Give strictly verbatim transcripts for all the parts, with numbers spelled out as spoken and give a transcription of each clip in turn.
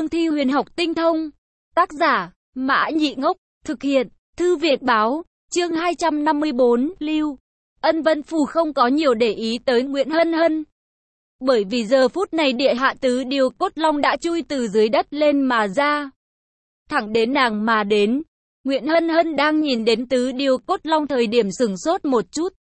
cương thi huyền học tinh thông. Tác giả, Mã Nhị Ngốc, thực hiện, Thư Việt Báo, chương hai trăm năm mươi bốn, Lưu. Ân Vân Phù không có nhiều để ý tới Nguyễn Hân Hân. Bởi vì giờ phút này địa hạ tứ điều cốt long đã chui từ dưới đất lên mà ra. Thẳng đến nàng mà đến. Nguyễn Hân Hân đang nhìn đến tứ điều cốt long thời điểm sửng sốt một chút.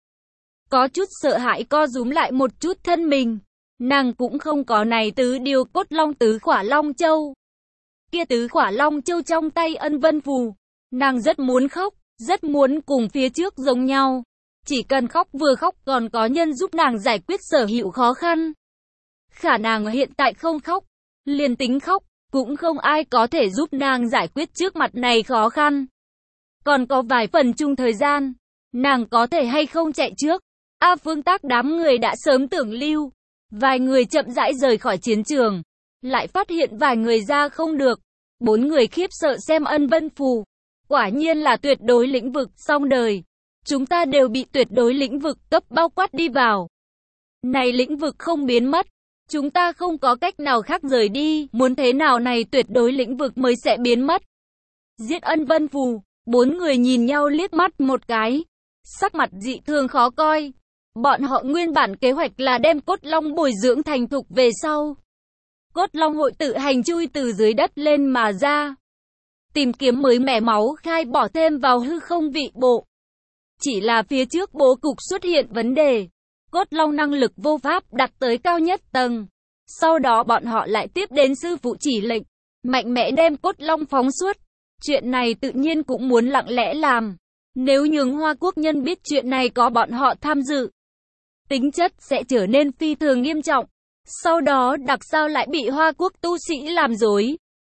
Có chút sợ hãi co rúm lại một chút thân mình. Nàng cũng không có này tứ điều cốt long tứ khỏa long châu. Kia tứ khỏa long châu trong tay Ân Vân Phù. Nàng rất muốn khóc, rất muốn cùng phía trước giống nhau. Chỉ cần khóc vừa khóc còn có nhân giúp nàng giải quyết sở hữu khó khăn. Khả nàng hiện tại không khóc, liền tính khóc, cũng không ai có thể giúp nàng giải quyết trước mặt này khó khăn. Còn có vài phần chung thời gian, nàng có thể hay không chạy trước. A Phương Tác đám người đã sớm tưởng lưu. Vài người chậm rãi rời khỏi chiến trường, lại phát hiện vài người ra không được. Bốn người khiếp sợ xem Ân Vân Phù. Quả nhiên là tuyệt đối lĩnh vực xong đời. Chúng ta đều bị tuyệt đối lĩnh vực cấp bao quát đi vào. Này lĩnh vực không biến mất. Chúng ta không có cách nào khác rời đi. Muốn thế nào này tuyệt đối lĩnh vực mới sẽ biến mất. Giết Ân Vân Phù. Bốn người nhìn nhau liếc mắt một cái. Sắc mặt dị thường khó coi. Bọn họ nguyên bản kế hoạch là đem cốt long bồi dưỡng thành thục về sau. Cốt long hội tự hành chui từ dưới đất lên mà ra. Tìm kiếm mới mẻ máu khai bỏ thêm vào hư không vị bộ. Chỉ là phía trước bố cục xuất hiện vấn đề. Cốt long năng lực vô pháp đạt tới cao nhất tầng. Sau đó bọn họ lại tiếp đến sư phụ chỉ lệnh. Mạnh mẽ đem cốt long phóng xuất. Chuyện này tự nhiên cũng muốn lặng lẽ làm. Nếu nhường Hoa Quốc nhân biết chuyện này có bọn họ tham dự, tính chất sẽ trở nên phi thường nghiêm trọng. Sau đó đặc sao lại bị Hoa Quốc tu sĩ làm dối.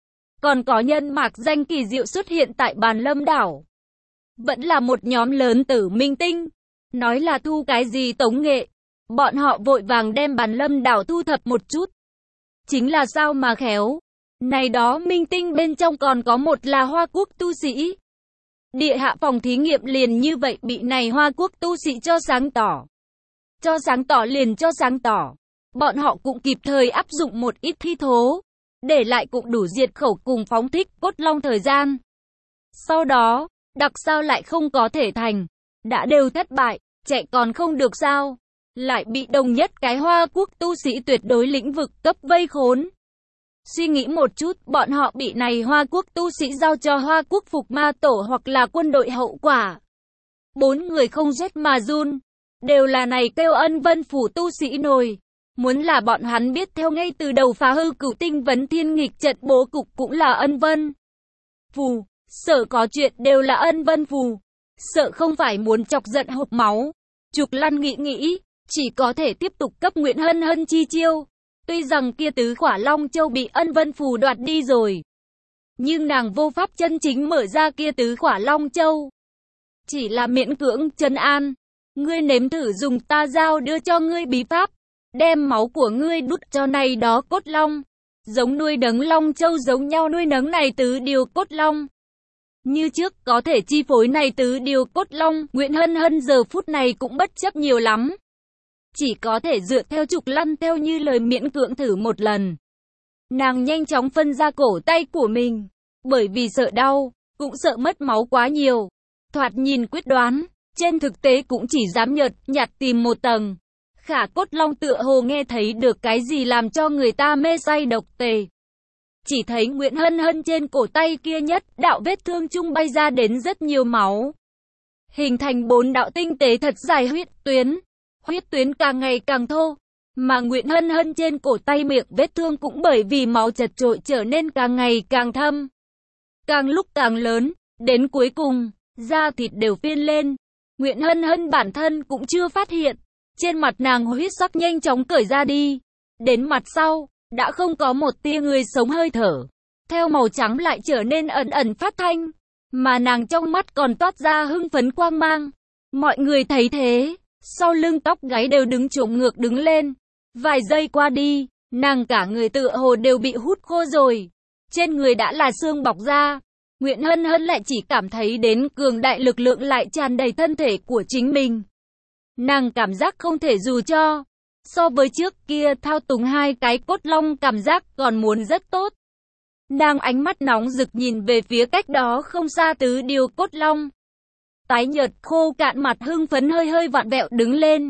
Còn có nhân mạc danh kỳ diệu xuất hiện tại Bàn Lâm đảo. Vẫn là một nhóm lớn tử minh tinh. Nói là thu cái gì tống nghệ. Bọn họ vội vàng đem Bàn Lâm đảo thu thập một chút. Chính là sao mà khéo. Này đó minh tinh bên trong còn có một là Hoa Quốc tu sĩ. Địa hạ phòng thí nghiệm liền như vậy bị này Hoa Quốc tu sĩ cho sáng tỏ. Cho sáng tỏ liền cho sáng tỏ. Bọn họ cũng kịp thời áp dụng một ít thi thố. Để lại cũng đủ diệt khẩu cùng phóng thích cốt long thời gian. Sau đó, đặc sao lại không có thể thành. Đã đều thất bại, chạy còn không được sao. Lại bị đồng nhất cái Hoa Quốc tu sĩ tuyệt đối lĩnh vực cấp vây khốn. Suy nghĩ một chút, bọn họ bị này Hoa Quốc tu sĩ giao cho Hoa Quốc phục ma tổ hoặc là quân đội hậu quả. Bốn người không rét mà run. Đều là này kêu Ân Vân Phù tu sĩ nổi. Muốn là bọn hắn biết theo ngay từ đầu phá hư cửu tinh vấn thiên nghịch trận bố cục cũng là Ân Vân Phù. Sợ có chuyện đều là Ân Vân Phù. Sợ không phải muốn chọc giận hộc máu. Trục Lăn nghĩ nghĩ, chỉ có thể tiếp tục cấp Nguyễn Hân Hân chi chiêu. Tuy rằng kia tứ khỏa long châu bị Ân Vân Phù đoạt đi rồi. Nhưng nàng vô pháp chân chính mở ra kia tứ khỏa long châu. Chỉ là miễn cưỡng trấn an. Ngươi nếm thử dùng ta giao đưa cho ngươi bí pháp. Đem máu của ngươi đút cho này đó cốt long. Giống nuôi nấng long châu giống nhau nuôi nấng này tứ điều cốt long. Như trước có thể chi phối này tứ điều cốt long. Nguyễn Hân Hân giờ phút này cũng bất chấp nhiều lắm. Chỉ có thể dựa theo Trục Lăn theo như lời miễn cưỡng thử một lần. Nàng nhanh chóng phân ra cổ tay của mình. Bởi vì sợ đau, cũng sợ mất máu quá nhiều. Thoạt nhìn quyết đoán. Trên thực tế cũng chỉ dám nhợt nhạt tìm một tầng. Khả cốt long tựa hồ nghe thấy được cái gì làm cho người ta mê say độc tề. Chỉ thấy Nguyễn Hân Hân trên cổ tay kia nhất đạo vết thương chung bay ra đến rất nhiều máu. Hình thành bốn đạo tinh tế thật dài huyết tuyến. Huyết tuyến càng ngày càng thô. Mà Nguyễn Hân Hân trên cổ tay miệng vết thương cũng bởi vì máu chật trội trở nên càng ngày càng thâm. Càng lúc càng lớn. Đến cuối cùng, da thịt đều phiên lên. Nguyễn Hân Hân bản thân cũng chưa phát hiện. Trên mặt nàng huyết sắc nhanh chóng cởi ra đi. Đến mặt sau, đã không có một tia người sống hơi thở. Theo màu trắng lại trở nên ẩn ẩn phát thanh. Mà nàng trong mắt còn toát ra hưng phấn quang mang. Mọi người thấy thế, sau lưng tóc gáy đều đứng trộm ngược đứng lên. Vài giây qua đi, nàng cả người tựa hồ đều bị hút khô rồi. Trên người đã là xương bọc ra. Nguyễn Hân Hân lại chỉ cảm thấy đến cường đại lực lượng lại tràn đầy thân thể của chính mình. Nàng cảm giác không thể dù cho. So với trước kia thao túng hai cái cốt long cảm giác còn muốn rất tốt. Nàng ánh mắt nóng rực nhìn về phía cách đó không xa tứ điều cốt long. Tái nhợt khô cạn mặt hưng phấn hơi hơi vặn vẹo đứng lên.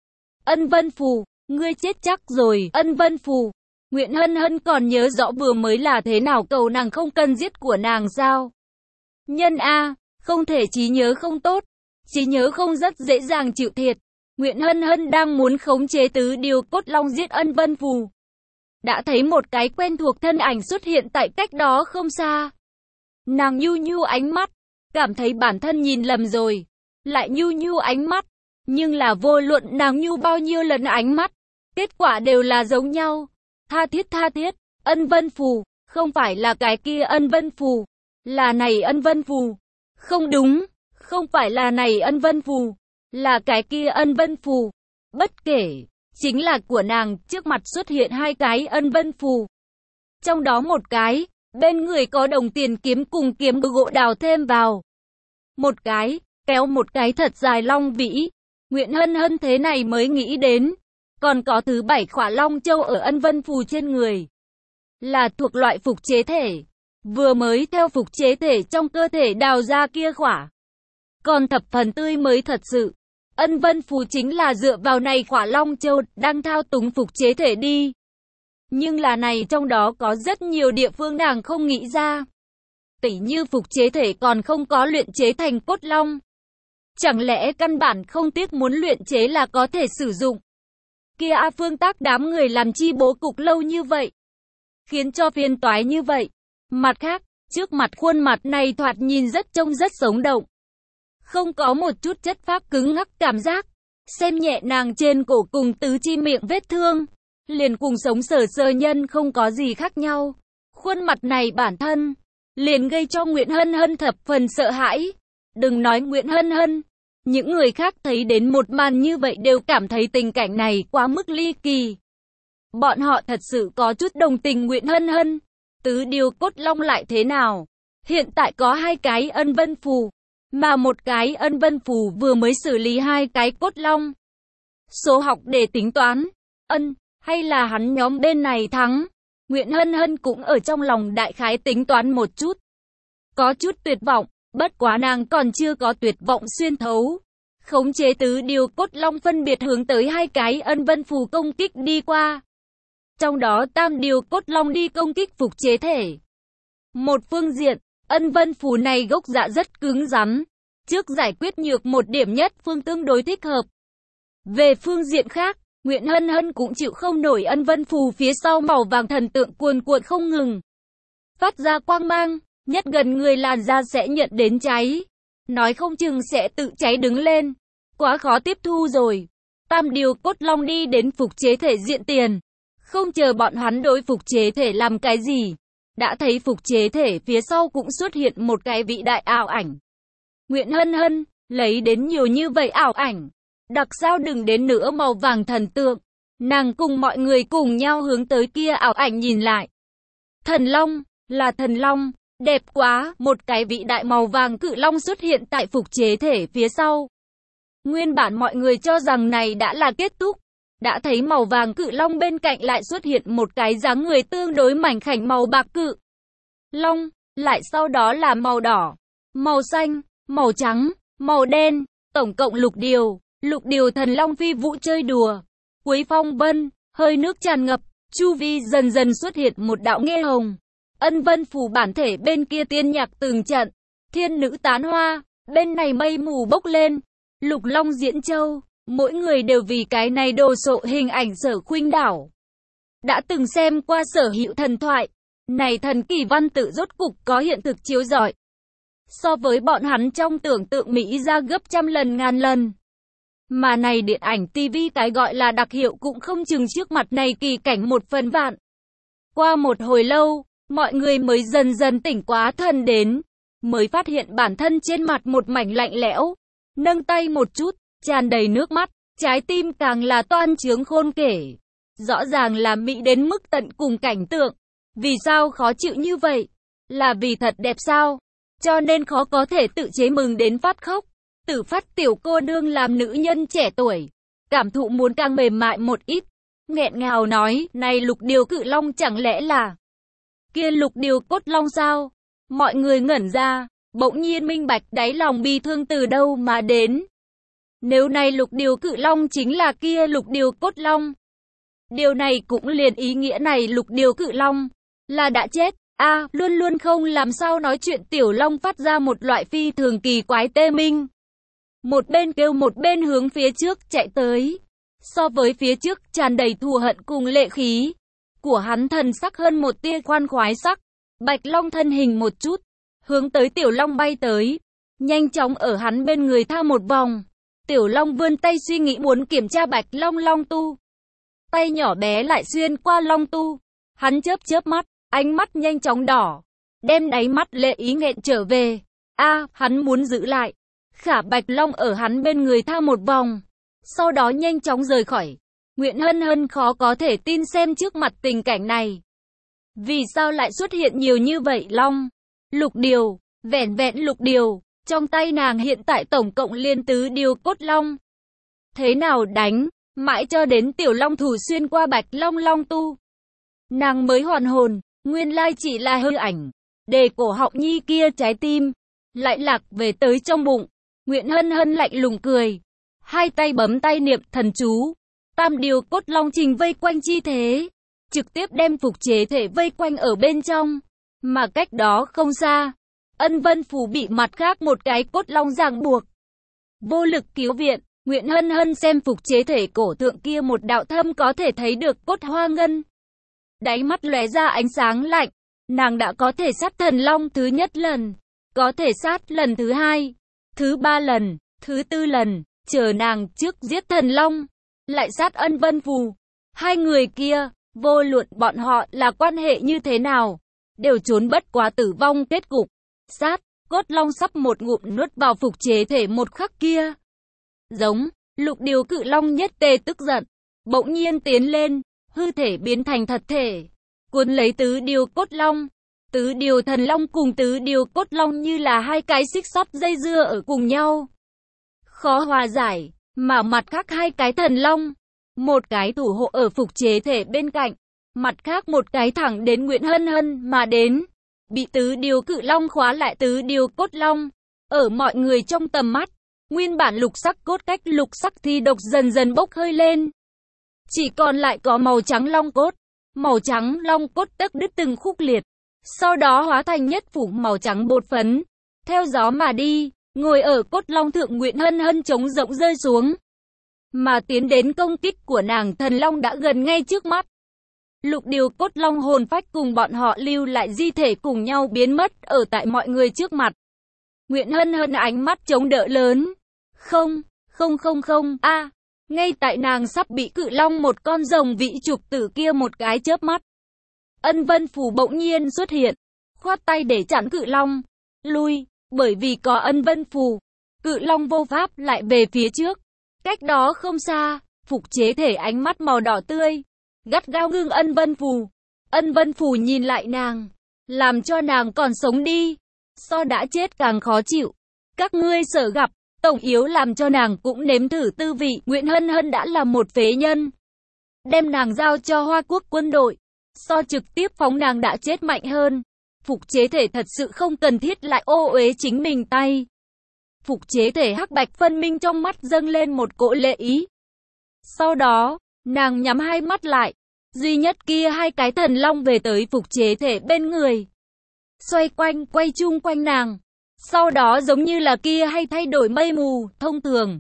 Ân Vân Phù, ngươi chết chắc rồi, Ân Vân Phù. Nguyễn Hân Hân còn nhớ rõ vừa mới là thế nào, cầu nàng không cần giết của nàng sao? Nhân A, không thể trí nhớ không tốt, trí nhớ không rất dễ dàng chịu thiệt. Nguyễn Hân Hân đang muốn khống chế tứ điều cốt long giết Ân Vân Phù. Đã thấy một cái quen thuộc thân ảnh xuất hiện tại cách đó không xa. Nàng nhu nhu ánh mắt, cảm thấy bản thân nhìn lầm rồi. Lại nhu nhu ánh mắt, nhưng là vô luận nàng nhu bao nhiêu lần ánh mắt, kết quả đều là giống nhau. Tha thiết tha thiết, Ân Vân Phù, không phải là cái kia Ân Vân Phù, là này Ân Vân Phù. Không đúng, không phải là này Ân Vân Phù, là cái kia Ân Vân Phù. Bất kể, chính là của nàng, trước mặt xuất hiện hai cái Ân Vân Phù. Trong đó một cái, bên người có đồng tiền kiếm cùng kiếm gỗ đào thêm vào. Một cái, kéo một cái thật dài long vĩ. Nguyễn Hân Hân thế này mới nghĩ đến. Còn có thứ bảy khỏa long châu ở Ân Vân Phù trên người. Là thuộc loại phục chế thể. Vừa mới theo phục chế thể trong cơ thể đào ra kia khỏa. Còn thập phần tươi mới thật sự. Ân Vân Phù chính là dựa vào này khỏa long châu đang thao túng phục chế thể đi. Nhưng là này trong đó có rất nhiều địa phương nàng không nghĩ ra. Tỉ như phục chế thể còn không có luyện chế thành cốt long. Chẳng lẽ căn bản không tiếc muốn luyện chế là có thể sử dụng. Kia A Phương Tác đám người làm chi bố cục lâu như vậy. Khiến cho phiền toái như vậy. Mặt khác, trước mặt khuôn mặt này thoạt nhìn rất trông rất sống động. Không có một chút chất phác cứng ngắc cảm giác. Xem nhẹ nàng trên cổ cùng tứ chi miệng vết thương. Liền cùng sống sờ sờ nhân không có gì khác nhau. Khuôn mặt này bản thân liền gây cho Nguyễn Hân Hân thập phần sợ hãi. Đừng nói Nguyễn Hân Hân, những người khác thấy đến một màn như vậy đều cảm thấy tình cảnh này quá mức ly kỳ. Bọn họ thật sự có chút đồng tình Nguyễn Hân Hân. Tứ điều cốt long lại thế nào? Hiện tại có hai cái Ân Vân Phù, mà một cái Ân Vân Phù vừa mới xử lý hai cái cốt long. Số học để tính toán, ân, hay là hắn nhóm bên này thắng? Nguyễn Hân Hân cũng ở trong lòng đại khái tính toán một chút. Có chút tuyệt vọng, bất quá nàng còn chưa có tuyệt vọng xuyên thấu. Khống chế tứ điều cốt long phân biệt hướng tới hai cái Ân Vân Phù công kích đi qua. Trong đó tam điều cốt long đi công kích phục chế thể. Một phương diện, Ân Vân Phù này gốc dạ rất cứng rắn. Trước giải quyết nhược một điểm nhất phương tương đối thích hợp. Về phương diện khác, Nguyễn Hân Hân cũng chịu không nổi Ân Vân Phù phía sau màu vàng thần tượng cuồn cuộn không ngừng. Phát ra quang mang, nhất gần người làn da sẽ nhận đến cháy. Nói không chừng sẽ tự cháy đứng lên. Quá khó tiếp thu rồi. Tam điều cốt long đi đến phục chế thể diện tiền. Không chờ bọn hắn đối phục chế thể làm cái gì. Đã thấy phục chế thể phía sau cũng xuất hiện một cái vị đại ảo ảnh. Nguyễn Hân Hân, lấy đến nhiều như vậy ảo ảnh. Đặc sao đừng đến nữa màu vàng thần tượng. Nàng cùng mọi người cùng nhau hướng tới kia ảo ảnh nhìn lại. Thần long, là thần long, đẹp quá, một cái vị đại màu vàng cự long xuất hiện tại phục chế thể phía sau. Nguyên bản mọi người cho rằng này đã là kết thúc. Đã thấy màu vàng cự long bên cạnh lại xuất hiện một cái dáng người tương đối mảnh khảnh màu bạc cự long, lại sau đó là màu đỏ, màu xanh, màu trắng, màu đen, tổng cộng lục điều. Lục điều thần long phi vũ chơi đùa. Cuối phong vân, hơi nước tràn ngập, chu vi dần dần xuất hiện một đạo nghe hồng. Ân Vân Phù bản thể bên kia tiên nhạc từng trận, thiên nữ tán hoa, bên này mây mù bốc lên. Lục long diễn châu, mỗi người đều vì cái này đồ sộ hình ảnh Sở Khuynh đảo. Đã từng xem qua sở hữu thần thoại, này thần kỳ văn tự rốt cục có hiện thực chiếu rọi. So với bọn hắn trong tưởng tượng Mỹ ra gấp trăm lần ngàn lần. Mà này điện ảnh ti vi cái gọi là đặc hiệu cũng không chừng trước mặt này kỳ cảnh một phần vạn. Qua một hồi lâu, mọi người mới dần dần tỉnh quá thần đến, mới phát hiện bản thân trên mặt một mảnh lạnh lẽo, nâng tay một chút, tràn đầy nước mắt, trái tim càng là toan trướng khôn kể. Rõ ràng là mỹ đến mức tận cùng cảnh tượng. Vì sao khó chịu như vậy? Là vì thật đẹp sao? Cho nên khó có thể tự chế mừng đến phát khóc. Tử Phát tiểu cô nương làm nữ nhân trẻ tuổi, cảm thụ muốn càng mềm mại một ít, nghẹn ngào nói, này lục điều cự long chẳng lẽ là Kia Lục Điều Cốt Long sao? Mọi người ngẩn ra, bỗng nhiên minh bạch đáy lòng bi thương từ đâu mà đến. Nếu này Lục Điều Cự Long chính là kia Lục Điều Cốt Long. Điều này cũng liền ý nghĩa này Lục Điều Cự Long là đã chết. A, à, luôn luôn không làm sao nói chuyện Tiểu Long phát ra một loại phi thường kỳ quái tê minh. Một bên kêu một bên hướng phía trước chạy tới. So với phía trước tràn đầy thù hận cùng lệ khí của hắn thần sắc hơn một tia khoan khoái sắc. Bạch Long thân hình một chút, hướng tới Tiểu Long bay tới, nhanh chóng ở hắn bên người tha một vòng. Tiểu Long vươn tay suy nghĩ muốn kiểm tra Bạch Long Long tu. Tay nhỏ bé lại xuyên qua Long tu. Hắn chớp chớp mắt, ánh mắt nhanh chóng đỏ, đem đáy mắt lệ ý nghẹn trở về. A, à, hắn muốn giữ lại. Khả Bạch Long ở hắn bên người tha một vòng, sau đó nhanh chóng rời khỏi. Nguyễn Hân Hân khó có thể tin xem trước mặt tình cảnh này. Vì sao lại xuất hiện nhiều như vậy Long? Lục Điều, vẻn vẹn Lục Điều, trong tay nàng hiện tại tổng cộng liên tứ điều cốt long. Thế nào đánh, mãi cho đến Tiểu Long thủ xuyên qua Bạch Long Long tu. Nàng mới hoàn hồn, nguyên lai chỉ là hư ảnh, để cổ họng nhi kia trái tim lại lạc về tới trong bụng. Nguyễn Hân Hân lạnh lùng cười, hai tay bấm tay niệm thần chú, tam điều cốt long trình vây quanh chi thế, trực tiếp đem phục chế thể vây quanh ở bên trong. Mà cách đó không xa, Ân Vân Phủ bị mặt khác một cái cốt long ràng buộc, vô lực cứu viện. Nguyễn Hân Hân xem phục chế thể cổ thượng kia một đạo thâm có thể thấy được cốt hoa ngân, đáy mắt lóe ra ánh sáng lạnh. Nàng đã có thể sát thần long thứ nhất lần, có thể sát lần thứ hai, thứ ba lần, thứ tư lần, chờ nàng trước giết thần long, lại sát Ân Vân Phù. Hai người kia, vô luận bọn họ là quan hệ như thế nào, đều trốn bất quá tử vong kết cục. Sát, cốt long sắp một ngụm nuốt vào phục chế thể một khắc kia. Giống, Lục Điều Cự Long nhất tề tức giận, bỗng nhiên tiến lên, hư thể biến thành thật thể, cuốn lấy tứ điều cốt long. Tứ điều thần long cùng tứ điều cốt long như là hai cái xích sắt dây dưa ở cùng nhau, khó hòa giải. Mà mặt khác hai cái thần long, một cái thủ hộ ở phục chế thể bên cạnh, mặt khác một cái thẳng đến Nguyễn Hân Hân mà đến, bị tứ điều cự long khóa lại tứ điều cốt long. Ở mọi người trong tầm mắt, nguyên bản lục sắc cốt cách lục sắc thi độc dần dần bốc hơi lên, chỉ còn lại có màu trắng long cốt. Màu trắng long cốt tức đứt từng khúc liệt, sau đó hóa thành nhất phủ màu trắng bột phấn, theo gió mà đi. Ngồi ở cốt long thượng Nguyễn Hân Hân trống rỗng rơi xuống, mà tiến đến công kích của nàng thần long đã gần ngay trước mắt. Lục Điều Cốt Long hồn phách cùng bọn họ lưu lại di thể cùng nhau biến mất ở tại mọi người trước mặt. Nguyễn Hân Hân ánh mắt chống đỡ lớn. Không, không không không, a à, ngay tại nàng sắp bị cự long một con rồng vĩ trục tử kia một cái chớp mắt, Ân Vân Phủ bỗng nhiên xuất hiện, khoát tay để chặn cự long. Lui, bởi vì có Ân Vân Phủ, cự long vô pháp lại về phía trước. Cách đó không xa, phục chế thể ánh mắt màu đỏ tươi, gắt gao ngưng Ân Vân Phủ. Ân Vân Phủ nhìn lại nàng, làm cho nàng còn sống đi, so đã chết càng khó chịu. Các ngươi sợ gặp, tổng yếu làm cho nàng cũng nếm thử tư vị. Nguyễn Hân Hân đã là một phế nhân, đem nàng giao cho Hoa Quốc quân đội, so trực tiếp phóng nàng đã chết mạnh hơn. Phục chế thể thật sự không cần thiết lại ô uế chính mình tay. Phục chế thể hắc bạch phân minh trong mắt dâng lên một cỗ lệ ý. Sau đó, nàng nhắm hai mắt lại, duy nhất kia hai cái thần long về tới phục chế thể bên người, xoay quanh quay chung quanh nàng. Sau đó giống như là kia hay thay đổi mây mù thông thường,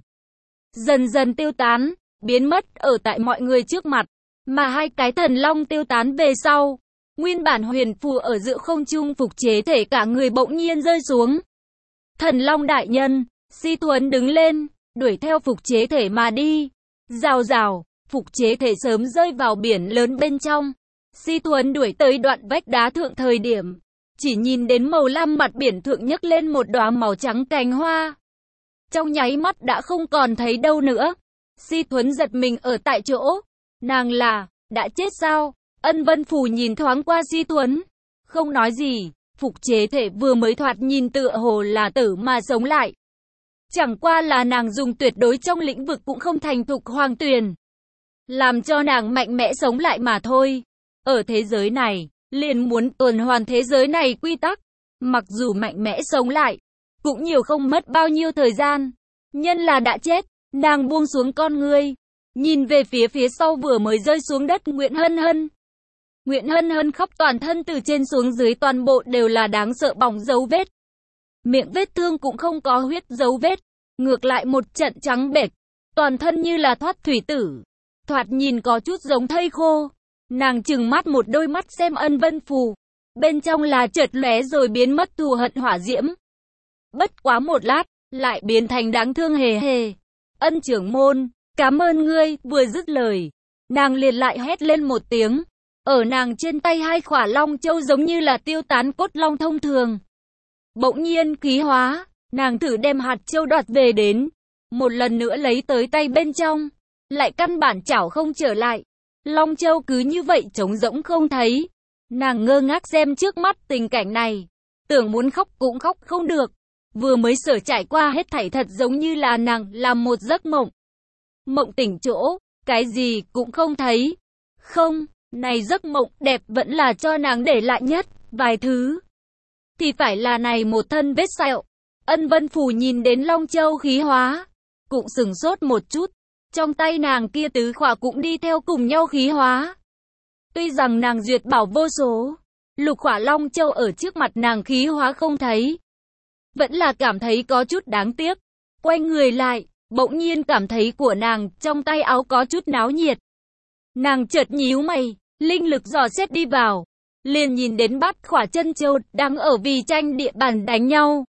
dần dần tiêu tán, biến mất ở tại mọi người trước mặt. Mà hai cái thần long tiêu tán về sau, nguyên bản huyền phù ở giữa không trung phục chế thể cả người bỗng nhiên rơi xuống. Thần long đại nhân, Si Thuấn đứng lên, đuổi theo phục chế thể mà đi. Rào rào, phục chế thể sớm rơi vào biển lớn bên trong. Si Thuấn đuổi tới đoạn vách đá thượng thời điểm, chỉ nhìn đến màu lam mặt biển thượng nhấc lên một đóa màu trắng cành hoa. Trong nháy mắt đã không còn thấy đâu nữa. Si Thuấn giật mình ở tại chỗ. Nàng là, đã chết sao? Ân Vân Phủ nhìn thoáng qua Si Thuấn, không nói gì. Phục chế thể vừa mới thoạt nhìn tựa hồ là tử mà sống lại. Chẳng qua là nàng dùng tuyệt đối trong lĩnh vực cũng không thành thục hoàng tuyền, làm cho nàng mạnh mẽ sống lại mà thôi. Ở thế giới này, liền muốn tuần hoàn thế giới này quy tắc. Mặc dù mạnh mẽ sống lại, cũng nhiều không mất bao nhiêu thời gian. Nhân là đã chết, nàng buông xuống con ngươi, nhìn về phía phía sau vừa mới rơi xuống đất Nguyễn Hân Hân. Nguyễn Hân Hân khóc toàn thân từ trên xuống dưới toàn bộ đều là đáng sợ bỏng dấu vết. Miệng vết thương cũng không có huyết dấu vết, ngược lại một trận trắng bệch, toàn thân như là thoát thủy tử, thoạt nhìn có chút giống thây khô. Nàng trừng mắt một đôi mắt xem Ân Vân Phù, bên trong là chợt lóe rồi biến mất thù hận hỏa diễm. Bất quá một lát, lại biến thành đáng thương hề hề. Ân trưởng môn, cảm ơn ngươi, vừa dứt lời, nàng liền lại hét lên một tiếng. Ở nàng trên tay hai khỏa long châu giống như là tiêu tán cốt long thông thường. Bỗng nhiên khí hóa, nàng thử đem hạt châu đoạt về đến, một lần nữa lấy tới tay bên trong, lại căn bản chảo không trở lại. Long châu cứ như vậy trống rỗng không thấy. Nàng ngơ ngác xem trước mắt tình cảnh này, tưởng muốn khóc cũng khóc không được. Vừa mới sở trải qua hết thảy thật giống như là nàng làm một giấc mộng. Mộng tỉnh chỗ, cái gì cũng không thấy. Không, này giấc mộng đẹp vẫn là cho nàng để lại nhất vài thứ. Thì phải là này một thân vết sẹo. Ân Vân Phù nhìn đến Long Châu khí hóa, cũng sừng sốt một chút. Trong tay nàng kia tứ khỏa cũng đi theo cùng nhau khí hóa. Tuy rằng nàng duyệt bảo vô số, lục khỏa Long Châu ở trước mặt nàng khí hóa không thấy, vẫn là cảm thấy có chút đáng tiếc. Quay người lại, bỗng nhiên cảm thấy của nàng trong tay áo có chút náo nhiệt. Nàng chợt nhíu mày, linh lực dò xét đi vào, liền nhìn đến bát khỏa chân châu đang ở vì tranh địa bàn đánh nhau.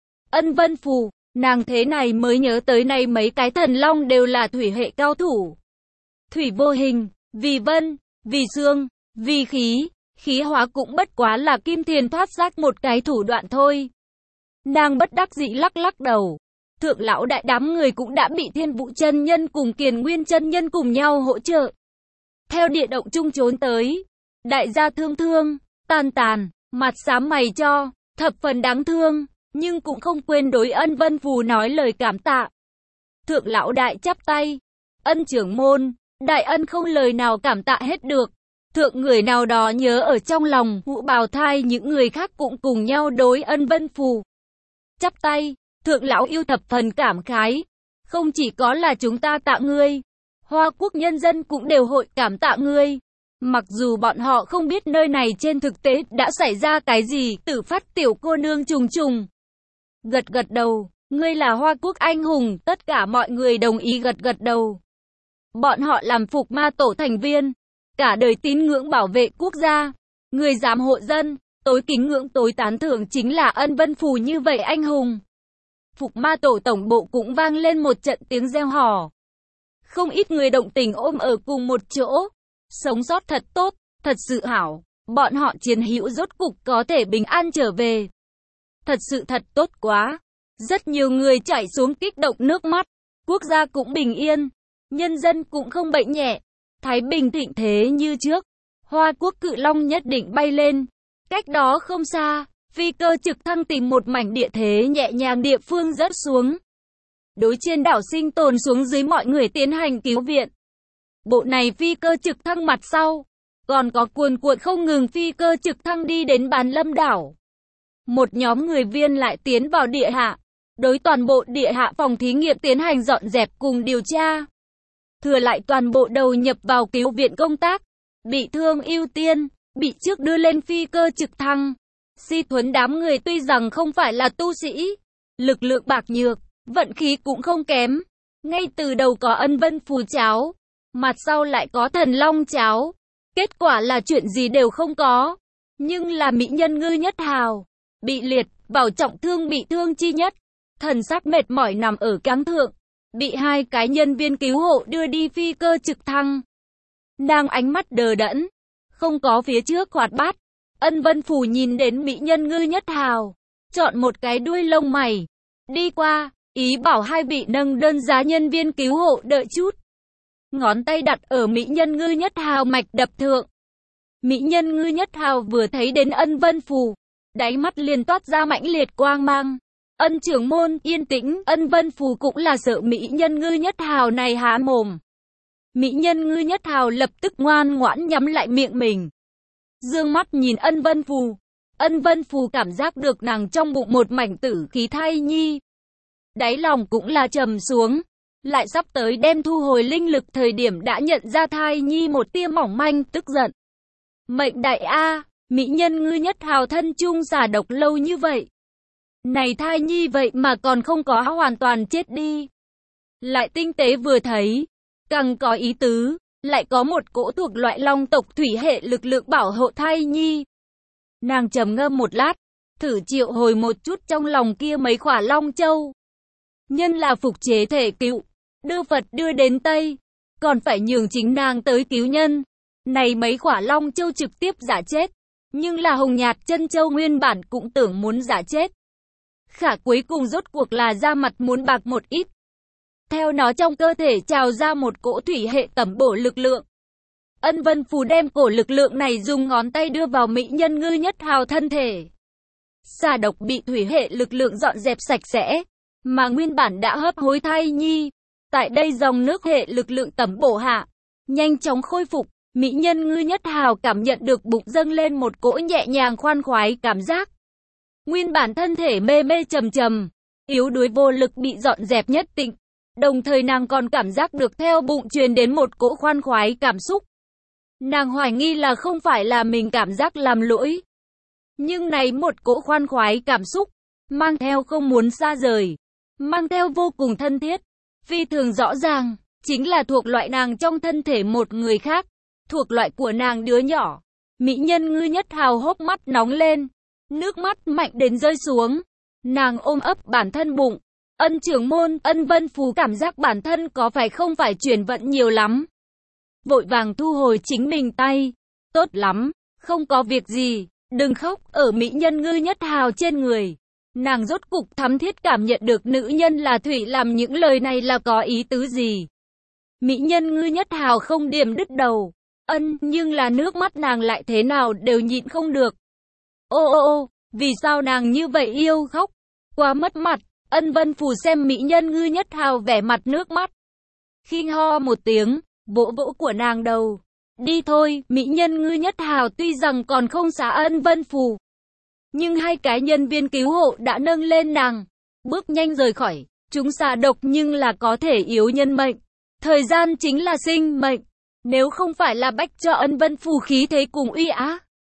Ân Vân Phù, nàng thế này mới nhớ tới nay mấy cái thần long đều là thủy hệ cao thủ. Thủy vô hình, vì vân, vì xương, vì khí, khí hóa cũng bất quá là kim thiền thoát xác một cái thủ đoạn thôi. Nàng bất đắc dĩ lắc lắc đầu. Thượng lão đại đám người cũng đã bị Thiên Vũ chân nhân cùng Kiền Nguyên chân nhân cùng nhau hỗ trợ, theo địa động chung trốn tới. Đại gia thương thương, tàn tàn, mặt xám mày cho, thập phần đáng thương, nhưng cũng không quên đối Ân Vân Phù nói lời cảm tạ. Thượng lão đại chắp tay, Ân trưởng môn, đại ân không lời nào cảm tạ hết được. Thượng người nào đó nhớ ở trong lòng, Hữu Bào Thai những người khác cũng cùng nhau đối Ân Vân Phù chắp tay. Thượng lão yêu thập phần cảm khái, không chỉ có là chúng ta tạ ngươi, Hoa Quốc nhân dân cũng đều hội cảm tạ ngươi. Mặc dù bọn họ không biết nơi này trên thực tế đã xảy ra cái gì, Tử Phát tiểu cô nương trùng trùng gật gật đầu, ngươi là Hoa Quốc anh hùng, tất cả mọi người đồng ý gật gật đầu. Bọn họ làm Phục Ma Tổ thành viên, cả đời tín ngưỡng bảo vệ quốc gia, người dám hộ dân, tối kính ngưỡng tối tán thưởng chính là Ân Vân Phù như vậy anh hùng. Phục Ma Tổ tổng bộ cũng vang lên một trận tiếng reo hò. Không ít người động tình ôm ở cùng một chỗ. Sống sót thật tốt, thật sự hảo. Bọn họ chiến hữu rốt cục có thể bình an trở về. Thật sự thật tốt quá. Rất nhiều người chảy xuống kích động nước mắt. Quốc gia cũng bình yên. Nhân dân cũng không bệnh nhẹ. Thái bình thịnh thế như trước. Hoa Quốc cự long nhất định bay lên. Cách đó không xa, phi cơ trực thăng tìm một mảnh địa thế nhẹ nhàng địa phương rớt xuống. Đối trên đảo sinh tồn xuống dưới mọi người tiến hành cứu viện. Bộ này phi cơ trực thăng mặt sau, còn có cuồn cuộn không ngừng phi cơ trực thăng đi đến Bán Lâm đảo. Một nhóm người viên lại tiến vào địa hạ, đối toàn bộ địa hạ phòng thí nghiệm tiến hành dọn dẹp cùng điều tra. Thừa lại toàn bộ đầu nhập vào cứu viện công tác, bị thương ưu tiên, bị trước đưa lên phi cơ trực thăng. Si Thuấn đám người tuy rằng không phải là tu sĩ, lực lượng bạc nhược, vận khí cũng không kém. Ngay từ đầu có Ân Vân Phù cháo, mặt sau lại có Thần Long cháo. Kết quả là chuyện gì đều không có. Nhưng là mỹ nhân Ngư Nhất Hào, bị liệt, vào trọng thương bị thương chi nhất. Thần sắc mệt mỏi nằm ở cáng thượng, bị hai cái nhân viên cứu hộ đưa đi phi cơ trực thăng. Nàng ánh mắt đờ đẫn, không có phía trước hoạt bát. Ân Vân Phù nhìn đến mỹ nhân Ngư Nhất Hào, chọn một cái đuôi lông mày, đi qua, ý bảo hai vị nâng đơn giá nhân viên cứu hộ đợi chút. Ngón tay đặt ở mỹ nhân Ngư Nhất Hào mạch đập thượng. Mỹ nhân Ngư Nhất Hào vừa thấy đến Ân Vân Phù, đáy mắt liền toát ra mãnh liệt quang mang. Ân trưởng môn, yên tĩnh, Ân Vân Phù cũng là sợ mỹ nhân Ngư Nhất Hào này há mồm. Mỹ nhân Ngư Nhất Hào lập tức ngoan ngoãn nhắm lại miệng mình. dương mắt nhìn Ân Vân Phù. Ân Vân Phù cảm giác được nàng trong bụng một mảnh tử khí thai nhi. Đáy lòng cũng là trầm xuống. Lại sắp tới đem thu hồi linh lực thời điểm đã nhận ra thai nhi một tia mỏng manh, tức giận. Mệnh đại A, mỹ nhân ngư nhất hào thân chung xả độc lâu như vậy. Này thai nhi vậy mà còn không có hoàn toàn chết đi. Lại tinh tế vừa thấy, càng có ý tứ, lại có một cỗ thuộc loại long tộc thủy hệ lực lượng bảo hộ thai nhi. Nàng trầm ngâm một lát, thử triệu hồi một chút trong lòng kia mấy khỏa long châu. Nhân là phục chế thể cựu, đưa Phật đưa đến Tây, còn phải nhường chính nàng tới cứu nhân. Này mấy khỏa long châu trực tiếp giả chết, nhưng là hồng nhạt chân châu nguyên bản cũng tưởng muốn giả chết. Khả cuối cùng rốt cuộc là ra mặt muốn bạc một ít. Theo nó trong cơ thể trào ra một cỗ thủy hệ tẩm bổ lực lượng. Ân Vân Phù đem cổ lực lượng này dùng ngón tay đưa vào mỹ nhân ngư nhất hào thân thể. Xà độc bị thủy hệ lực lượng dọn dẹp sạch sẽ, mà nguyên bản đã hấp hối thai nhi. Tại đây dòng nước hệ lực lượng tẩm bổ hạ, nhanh chóng khôi phục. Mỹ nhân ngư nhất hào cảm nhận được bụng dâng lên một cỗ nhẹ nhàng khoan khoái cảm giác. Nguyên bản thân thể mê mê trầm trầm, yếu đuối vô lực bị dọn dẹp nhất tịnh. Đồng thời nàng còn cảm giác được theo bụng truyền đến một cỗ khoan khoái cảm xúc. Nàng hoài nghi là không phải là mình cảm giác làm lỗi. Nhưng này một cỗ khoan khoái cảm xúc, mang theo không muốn xa rời, mang theo vô cùng thân thiết, phi thường rõ ràng, chính là thuộc loại nàng trong thân thể một người khác, thuộc loại của nàng đứa nhỏ. Mỹ nhân ngư nhất hào hốc mắt nóng lên, nước mắt mạnh đến rơi xuống. Nàng ôm ấp bản thân bụng. Ân trưởng môn, Ân Vân Phù cảm giác bản thân có phải không phải chuyển vận nhiều lắm. Vội vàng thu hồi chính mình tay. Tốt lắm, không có việc gì, đừng khóc. Ở mỹ nhân ngư nhất hào trên người, nàng rốt cục thắm thiết cảm nhận được nữ nhân là thủy làm những lời này là có ý tứ gì. Mỹ nhân ngư nhất hào không điểm đứt đầu. Ân, nhưng là nước mắt nàng lại thế nào đều nhịn không được. Ô ô ô, vì sao nàng như vậy yêu khóc? Quá mất mặt. Ân Vân Phù xem mỹ nhân ngư nhất hào vẻ mặt nước mắt. Khi ho một tiếng, vỗ vỗ của nàng đầu. Đi thôi, mỹ nhân ngư nhất hào tuy rằng còn không xá Ân Vân Phù. Nhưng hai cái nhân viên cứu hộ đã nâng lên nàng. Bước nhanh rời khỏi, chúng xả độc nhưng là có thể yếu nhân mệnh. Thời gian chính là sinh mệnh. Nếu không phải là bách cho Ân Vân Phù khí thế cùng uy á.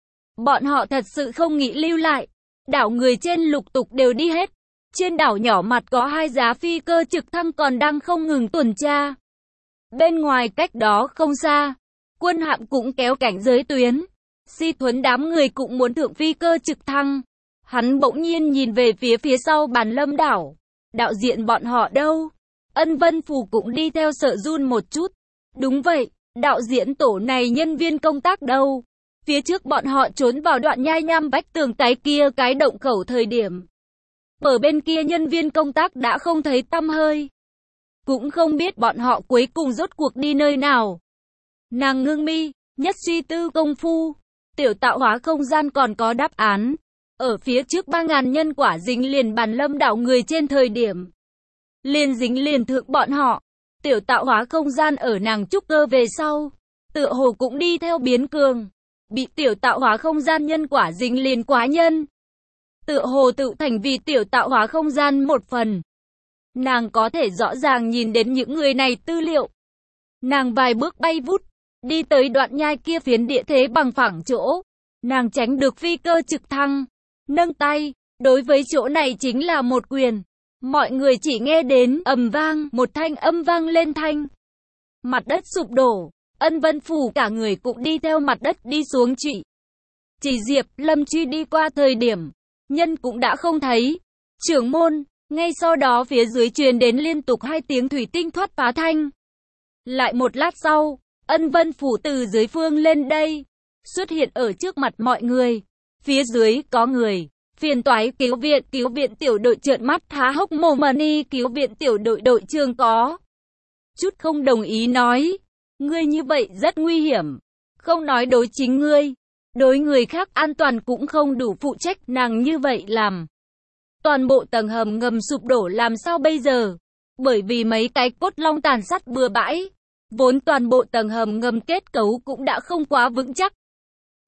Bọn họ thật sự không nghĩ lưu lại. Đảo người trên lục tục đều đi hết. Trên đảo nhỏ mặt có hai giá phi cơ trực thăng còn đang không ngừng tuần tra. Bên ngoài cách đó không xa, quân hạm cũng kéo cảnh giới tuyến. Si Thuấn đám người cũng muốn thượng phi cơ trực thăng. Hắn bỗng nhiên nhìn về phía phía sau Bàn Lâm đảo. Đạo diện bọn họ đâu? Ân Vân Phù cũng đi theo sợ run một chút. Đúng vậy, đạo diễn tổ này nhân viên công tác đâu? Phía trước bọn họ trốn vào đoạn nhai nham vách tường cái kia cái động khẩu thời điểm. Ở bên kia nhân viên công tác đã không thấy tăm hơi. Cũng không biết bọn họ cuối cùng rốt cuộc đi nơi nào. Nàng ngưng mi, nhất suy tư công phu. Tiểu tạo hóa không gian còn có đáp án. Ở phía trước ba ngàn nhân quả dính liền Bàn Lâm đảo người trên thời điểm. Liền dính liền thượng bọn họ. Tiểu tạo hóa không gian ở nàng trúc cơ về sau. Tựa hồ cũng đi theo biến cường. Bị tiểu tạo hóa không gian nhân quả dính liền quá nhân. Tựa hồ tự thành vì tiểu tạo hóa không gian một phần. Nàng có thể rõ ràng nhìn đến những người này tư liệu. Nàng vài bước bay vút, đi tới đoạn nhai kia phiến địa thế bằng phẳng chỗ. Nàng tránh được phi cơ trực thăng, nâng tay, đối với chỗ này chính là một quyền. Mọi người chỉ nghe đến ầm vang, một thanh âm vang lên thanh. Mặt đất sụp đổ, Ân Vân Phù cả người cũng đi theo mặt đất đi xuống chỉ. Chỉ Diệp, Lâm Truy đi qua thời điểm, nhân cũng đã không thấy. Trưởng môn, ngay sau đó phía dưới truyền đến liên tục hai tiếng thủy tinh thoát phá thanh. Lại một lát sau, Ân Vân Phù từ dưới phương lên đây, xuất hiện ở trước mặt mọi người. Phía dưới có người, phiền toái cứu viện, cứu viện tiểu đội trợn mắt há hốc mồm mà ni, cứu viện tiểu đội đội trưởng có chút không đồng ý nói. Ngươi như vậy rất nguy hiểm, không nói đối chính ngươi, đối người khác an toàn cũng không đủ phụ trách, nàng như vậy làm. Toàn bộ tầng hầm ngầm sụp đổ làm sao bây giờ? Bởi vì mấy cái cốt long tàn sát bừa bãi, vốn toàn bộ tầng hầm ngầm kết cấu cũng đã không quá vững chắc.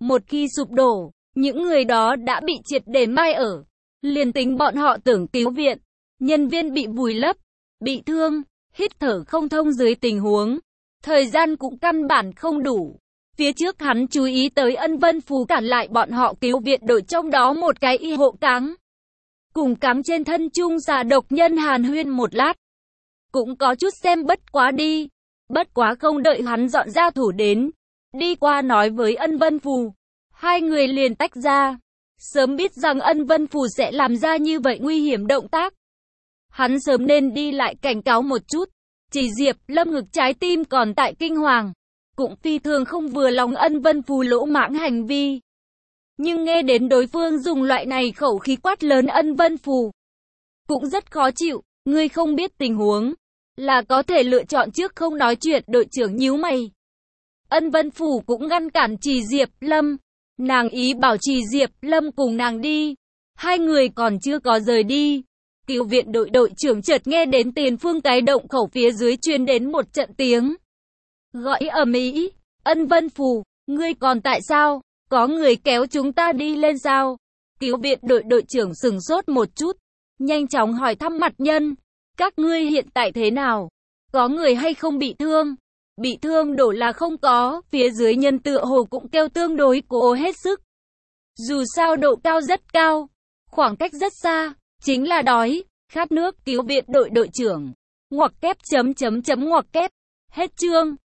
Một khi sụp đổ, những người đó đã bị triệt để mai ở. Liền tính bọn họ tưởng cứu viện, nhân viên bị vùi lấp, bị thương, hít thở không thông dưới tình huống. Thời gian cũng căn bản không đủ. Phía trước hắn chú ý tới Ân Vân Phù cản lại bọn họ cứu viện đội, trong đó một cái y hộ cáng. Cùng cáng trên thân chung xà độc nhân hàn huyên một lát. Cũng có chút xem bất quá đi. Bất quá không đợi hắn dọn ra thủ đến. Đi qua nói với Ân Vân Phù. Hai người liền tách ra. Sớm biết rằng Ân Vân Phù sẽ làm ra như vậy nguy hiểm động tác. Hắn sớm nên đi lại cảnh cáo một chút. Chỉ Diệp Lâm ngực trái tim còn tại kinh hoàng. Cũng phi thường không vừa lòng Ân Vân Phù lỗ mãng hành vi. Nhưng nghe đến đối phương dùng loại này khẩu khí quát lớn Ân Vân Phù, cũng rất khó chịu. Ngươi không biết tình huống, là có thể lựa chọn trước không nói chuyện. Đội trưởng nhíu mày. Ân Vân Phù cũng ngăn cản Trì Diệp Lâm. Nàng ý bảo Trì Diệp Lâm cùng nàng đi. Hai người còn chưa có rời đi. Cứu viện đội đội trưởng chợt nghe đến tiền phương cái động khẩu phía dưới truyền đến một trận tiếng gọi ầm ĩ. Ân Vân Phù, ngươi còn tại sao? Có người kéo chúng ta đi lên sao? Cứu viện đội đội trưởng sừng sốt một chút, nhanh chóng hỏi thăm mặt nhân. Các ngươi hiện tại thế nào? Có người hay không bị thương? Bị thương đổ là không có, phía dưới nhân tựa hồ cũng kêu tương đối cố hết sức. Dù sao độ cao rất cao, khoảng cách rất xa, chính là đói, khát nước. Cứu viện đội đội trưởng. Ngoặc kép chấm chấm chấm ngoặc kép. Hết chương.